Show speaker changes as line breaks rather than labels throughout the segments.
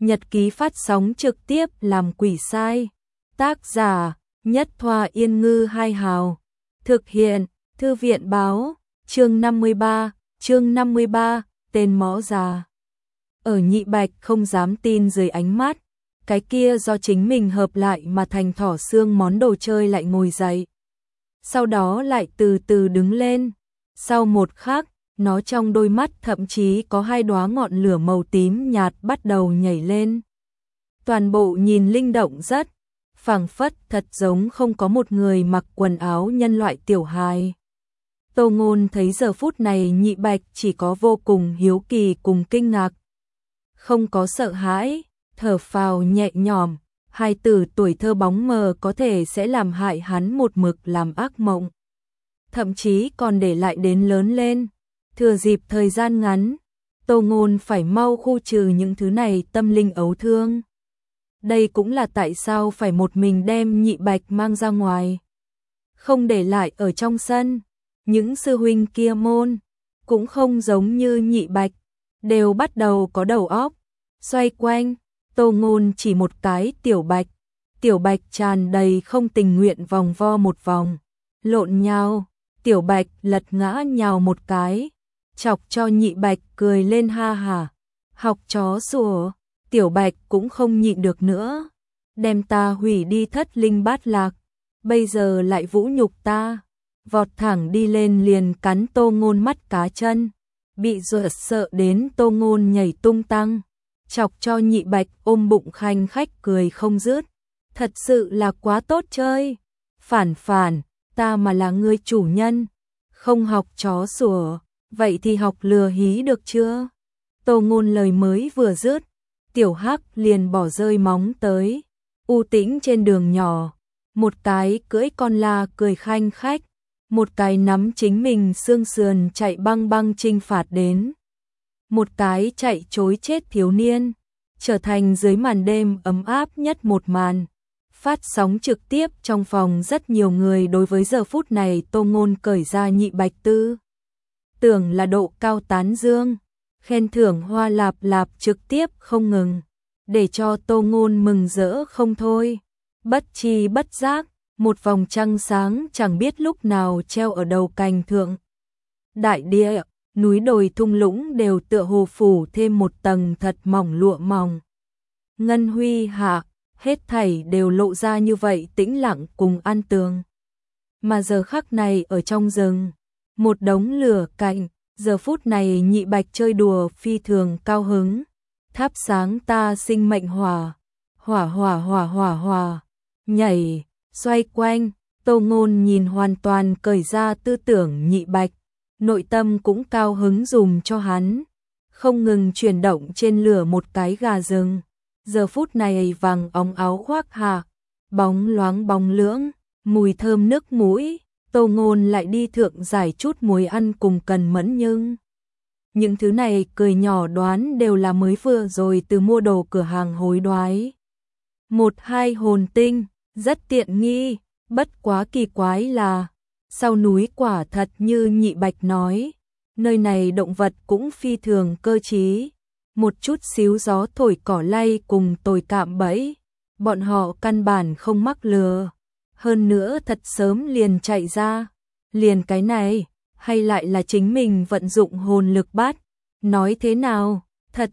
Nhật ký phát sóng trực tiếp làm quỷ sai. Tác giả Nhất Thoa Yên Ngư Hai Hào. Thực hiện Thư viện Báo. Chương 53, tên mõ già. Ở Nhị Bạch không dám tin dưới ánh mắt. Cái kia do chính mình hợp lại mà thành thỏ xương món đồ chơi lại ngồi dậy. Sau đó lại từ từ đứng lên. Sau một khắc, nó trong đôi mắt thậm chí có hai đóa ngọn lửa màu tím nhạt bắt đầu nhảy lên. Toàn bộ nhìn linh động rất, phảng phất thật giống không có một người mặc quần áo nhân loại tiểu hài. Tô Ngôn thấy giờ phút này Nhị Bạch chỉ có vô cùng hiếu kỳ cùng kinh ngạc. Không có sợ hãi, thở phào nhẹ nhõm, hai tử tuổi thơ bóng mờ có thể sẽ làm hại hắn một mực làm ác mộng. Thậm chí còn để lại đến lớn lên. Thừa dịp thời gian ngắn, Tô Ngôn phải mau khu trừ những thứ này tâm linh ấu thương. Đây cũng là tại sao phải một mình đem Nhị Bạch mang ra ngoài. Không để lại ở trong sân. Những sư huynh kia môn, cũng không giống như Nhị Bạch, đều bắt đầu có đầu óc. Xoay quanh, Tô Ngôn chỉ một cái Tiểu Bạch tràn đầy không tình nguyện vòng vo một vòng. Lộn nhào, Tiểu Bạch lật ngã nhào một cái. Chọc cho Nhị Bạch cười lên ha hả. Học chó sủa, Tiểu Bạch cũng không nhịn được nữa. Đem ta hủy đi thất linh bát lạc, bây giờ lại vũ nhục ta. Vọt thẳng đi lên liền cắn Tô Ngôn mắt cá chân. Bị dọa sợ đến Tô Ngôn nhảy tung tăng. Chọc cho Nhị Bạch ôm bụng khanh khách cười không dứt. Thật sự là quá tốt chơi. Phản, ta mà là người chủ nhân. Không học chó sủa, vậy thì học lừa hí được chưa? Tô Ngôn lời mới vừa dứt, Tiểu Hắc liền bỏ rơi móng tới. U tĩnh trên đường nhỏ, một cái cưỡi con la cười khanh khách, một cái nắm chính mình xương sườn chạy băng băng chinh phạt đến. Một cái chạy trối chết thiếu niên, trở thành dưới màn đêm ấm áp nhất một màn. Phát sóng trực tiếp trong phòng rất nhiều người đối với giờ phút này Tô Ngôn cởi ra Nhị Bạch tư tưởng là độ cao tán dương, khen thưởng hoa lạp lạp trực tiếp không ngừng, để cho Tô Ngôn mừng rỡ không thôi. Bất chi bất giác, một vòng trăng sáng chẳng biết lúc nào treo ở đầu cành thượng. Đại địa, núi đồi thung lũng đều tựa hồ phủ thêm một tầng thật mỏng lụa mỏng. Ngân huy hạ, hết thảy đều lộ ra như vậy tĩnh lặng cùng an tường. Mà giờ khắc này ở trong rừng, một đống lửa cạnh, giờ phút này Nhị Bạch chơi đùa phi thường cao hứng. Thắp sáng ta sinh mệnh hỏa, hỏa, nhảy, xoay quanh. Tô Ngôn nhìn hoàn toàn cởi ra tư tưởng Nhị Bạch, nội tâm cũng cao hứng dùm cho hắn. Không ngừng chuyển động trên lửa một cái gà rừng. Giờ phút này vàng óng áo khoác hạ, bóng loáng bóng lưỡng, mùi thơm nước mũi. Tô Ngôn lại đi thượng giải chút muối ăn cùng Cần Mẫn, nhưng những thứ này cười nhỏ đoán đều là mới vừa rồi từ mua đồ cửa hàng hối đoái. 1-2 hồn tinh, rất tiện nghi, bất quá kỳ quái là sau núi quả thật như Nhị Bạch nói, nơi này động vật cũng phi thường cơ trí. Một chút xíu gió thổi cỏ lay cùng tồi cạm bẫy, bọn họ căn bản không mắc lừa. Hơn nữa thật sớm liền chạy ra. Liền cái này, hay lại là chính mình vận dụng hồn lực bắt. Nói thế nào, thật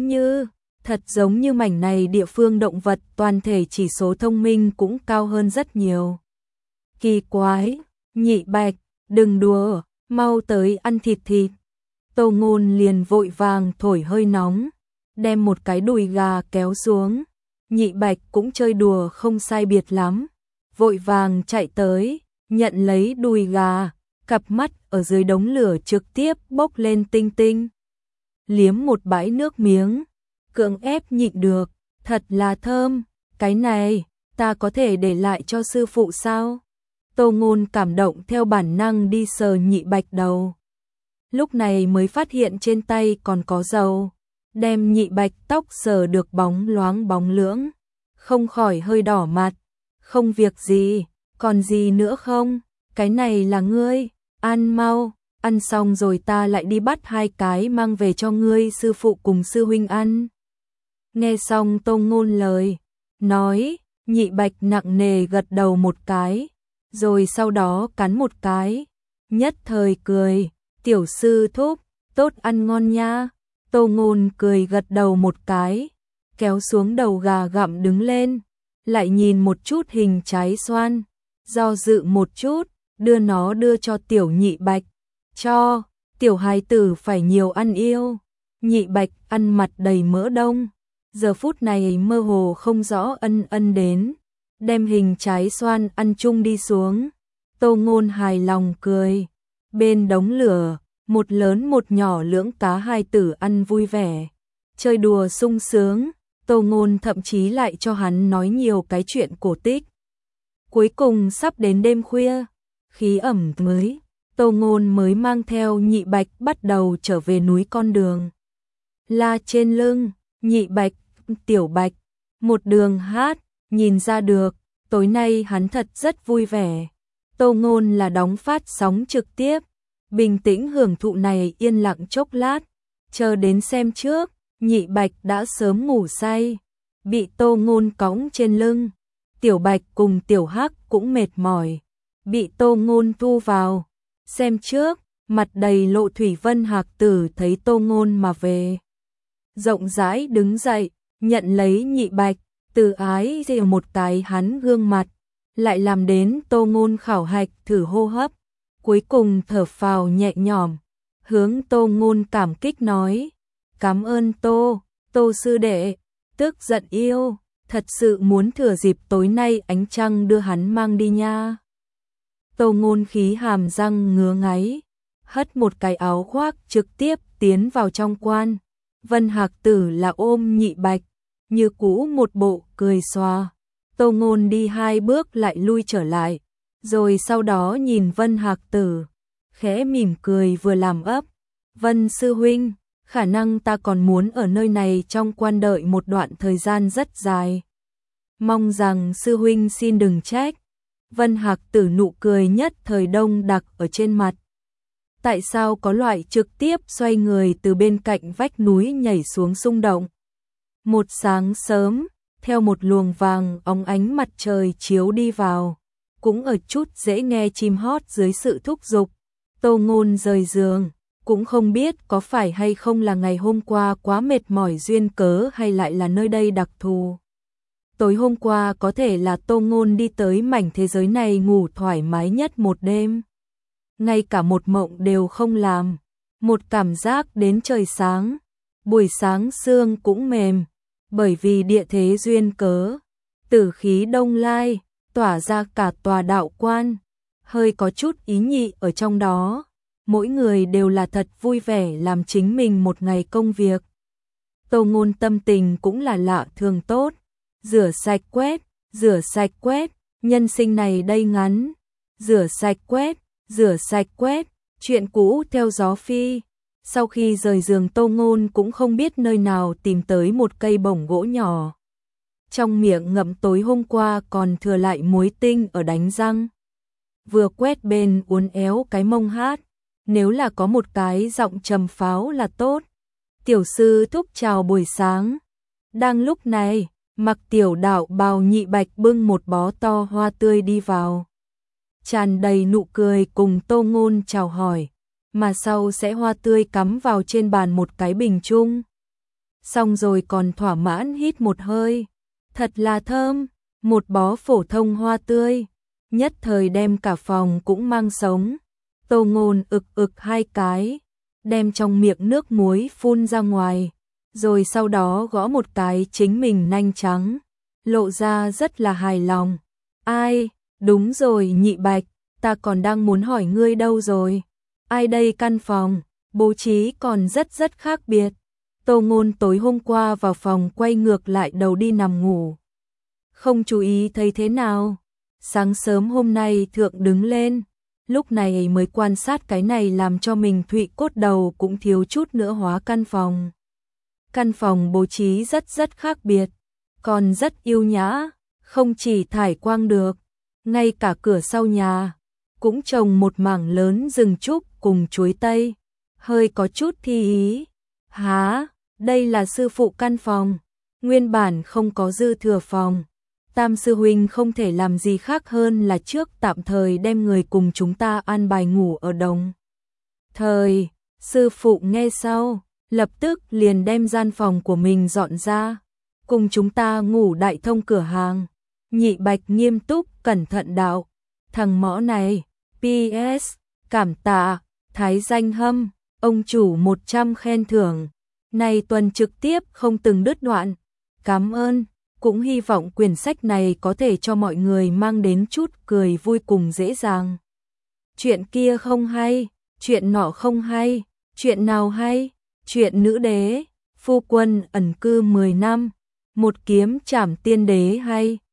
giống như mảnh này địa phương động vật toàn thể chỉ số thông minh cũng cao hơn rất nhiều. Kỳ quái, Nhị Bạch, đừng đùa, mau tới ăn thịt. Tô Ngôn liền vội vàng thổi hơi nóng, đem một cái đùi gà kéo xuống. Nhị Bạch cũng chơi đùa không sai biệt lắm, vội vàng chạy tới, nhận lấy đùi gà, cặp mắt ở dưới đống lửa trực tiếp bốc lên tinh tinh. Liếm một bãi nước miếng, cưỡng ép nhịn được, thật là thơm, cái này, ta có thể để lại cho sư phụ sao? Tô Ngôn cảm động theo bản năng đi sờ Nhị Bạch đầu. Lúc này mới phát hiện trên tay còn có dầu, đem Nhị Bạch tóc sờ được bóng loáng bóng lưỡng, không khỏi hơi đỏ mặt. Không việc gì, còn gì nữa không? Cái này là ngươi, ăn mau, ăn xong rồi ta lại đi bắt 2 cái mang về cho ngươi sư phụ cùng sư huynh ăn. Nghe xong Tô Ngôn lời nói, Nhị Bạch nặng nề gật đầu một cái, rồi sau đó cắn một cái, nhất thời cười, tiểu sư thúc, tốt ăn ngon nha. Tô Ngôn cười gật đầu một cái, kéo xuống đầu gà gặm đứng lên, lại nhìn một chút hình trái xoan, do dự một chút, đưa cho tiểu Nhị Bạch, cho, tiểu hài tử phải nhiều ăn yêu. Nhị Bạch ăn mặt đầy mỡ đông, giờ phút này mơ hồ không rõ ân đến, đem hình trái xoan ăn chung đi xuống. Tô Ngôn hài lòng cười, bên đống lửa, một lớn một nhỏ lưỡng cá hai tử ăn vui vẻ, chơi đùa sung sướng. Tô Ngôn thậm chí lại cho hắn nói nhiều cái chuyện cổ tích. Cuối cùng sắp đến đêm khuya, khí ẩm mới, Tô Ngôn mới mang theo Nhị Bạch bắt đầu trở về núi con đường. La trên lưng, Nhị Bạch, Tiểu Bạch, một đường hát, nhìn ra được, tối nay hắn thật rất vui vẻ. Tô Ngôn là đóng phát sóng trực tiếp, bình tĩnh hưởng thụ này yên lặng chốc lát, chờ đến xem trước, Nhị Bạch đã sớm ngủ say, bị Tô Ngôn cõng trên lưng. Tiểu Bạch cùng Tiểu Hắc cũng mệt mỏi, bị Tô Ngôn thu vào. Xem trước, mặt đầy lộ thủy Vân Hạc Tử thấy Tô Ngôn mà về, rộng rãi đứng dậy, nhận lấy Nhị Bạch, từ ái dìu một cái hắn gương mặt, lại làm đến Tô Ngôn khảo hạch thử hô hấp, cuối cùng thở phào nhẹ nhõm, hướng Tô Ngôn cảm kích nói, cảm ơn Tô sư đệ, tức giận yêu, thật sự muốn thừa dịp tối nay ánh trăng đưa hắn mang đi nha. Tô Ngôn khí hàm răng ngứa ngáy, hất một cái áo khoác trực tiếp tiến vào trong quan. Vân Hạc Tử là ôm Nhị Bạch, như cũ một bộ cười xòa. Tô Ngôn đi 2 bước lại lui trở lại, rồi sau đó nhìn Vân Hạc Tử, khẽ mỉm cười vừa làm ấp. Vân sư huynh, khả năng ta còn muốn ở nơi này trong quan đợi một đoạn thời gian rất dài. Mong rằng sư huynh xin đừng trách. Vân Hạc Tử nụ cười nhất thời đông đặc ở trên mặt. Tại sao có loại trực tiếp xoay người từ bên cạnh vách núi nhảy xuống xung động. Một sáng sớm, theo một luồng vàng óng ánh mặt trời chiếu đi vào, cũng ở chút dễ nghe chim hót dưới sự thúc giục. Tô Ngôn rời giường, cũng không biết có phải hay không là ngày hôm qua quá mệt mỏi duyên cớ hay lại là nơi đây đặc thù. Tối hôm qua có thể là Tô Ngôn đi tới mảnh thế giới này ngủ thoải mái nhất một đêm. Ngay cả một mộng đều không làm, một cảm giác đến trời sáng, buổi sáng sương cũng mềm, bởi vì địa thế duyên cớ, tử khí đông lai, tỏa ra cả tòa đạo quan, hơi có chút ý nhị ở trong đó, mỗi người đều là thật vui vẻ làm chính mình một ngày công việc. Tô Ngôn tâm tình cũng là lạ thường tốt, rửa sạch quét, nhân sinh này đây ngắn, rửa sạch quét, chuyện cũ theo gió phi. Sau khi rời giường Tô Ngôn cũng không biết nơi nào tìm tới một cây bổng gỗ nhỏ. Trong miệng ngậm tối hôm qua còn thừa lại muối tinh ở đánh răng. Vừa quét bên uốn éo cái mông hát, nếu là có một cái giọng trầm pháo là tốt. Tiểu sư thúc chào buổi sáng. Đang lúc này, mặc tiểu đạo bào Nhị Bạch bưng một bó to hoa tươi đi vào. Tràn đầy nụ cười cùng Tô Ngôn chào hỏi, mà sau sẽ hoa tươi cắm vào trên bàn một cái bình chung. Xong rồi còn thỏa mãn hít một hơi, thật là thơm, một bó phổ thông hoa tươi, nhất thời đem cả phòng cũng mang sống. Tô Ngôn ực 2 cái, đem trong miệng nước muối phun ra ngoài, rồi sau đó gõ một cái chính mình nanh trắng, lộ ra rất là hài lòng. Ai, đúng rồi Nhị Bạch, ta còn đang muốn hỏi ngươi đâu rồi. Ai đây, căn phòng, bố trí còn rất khác biệt. Tô Ngôn tối hôm qua vào phòng quay ngược lại đầu đi nằm ngủ, không chú ý thấy thế nào. Sáng sớm hôm nay thượng đứng lên, lúc này mới quan sát cái này làm cho mình thụy cốt đầu cũng thiếu chút nữa hóa căn phòng. Căn phòng bố trí rất khác biệt, còn rất yêu nhã, không chỉ thải quang được, ngay cả cửa sau nhà cũng trồng một mảng lớn rừng trúc cùng chuối tây, hơi có chút thi ý. Hả, đây là sư phụ căn phòng. Nguyên bản không có dư thừa phòng, Tam sư huynh không thể làm gì khác hơn là trước tạm thời đem người cùng chúng ta an bài ngủ ở đồng. Thời, sư phụ nghe sau, lập tức liền đem gian phòng của mình dọn ra, cùng chúng ta ngủ đại thông cửa hàng. Nhị Bạch nghiêm túc cẩn thận đạo, thằng mõ này, PS, cảm tạ, thái danh hâm, ông chủ 100 khen thưởng, này tuần trực tiếp không từng đứt đoạn, cảm ơn, cũng hy vọng quyển sách này có thể cho mọi người mang đến chút cười vui cùng dễ dàng. Chuyện kia không hay, chuyện nọ không hay, chuyện nào hay, chuyện nữ đế, phu quân ẩn cư 10 năm, một kiếm trảm tiên đế hay.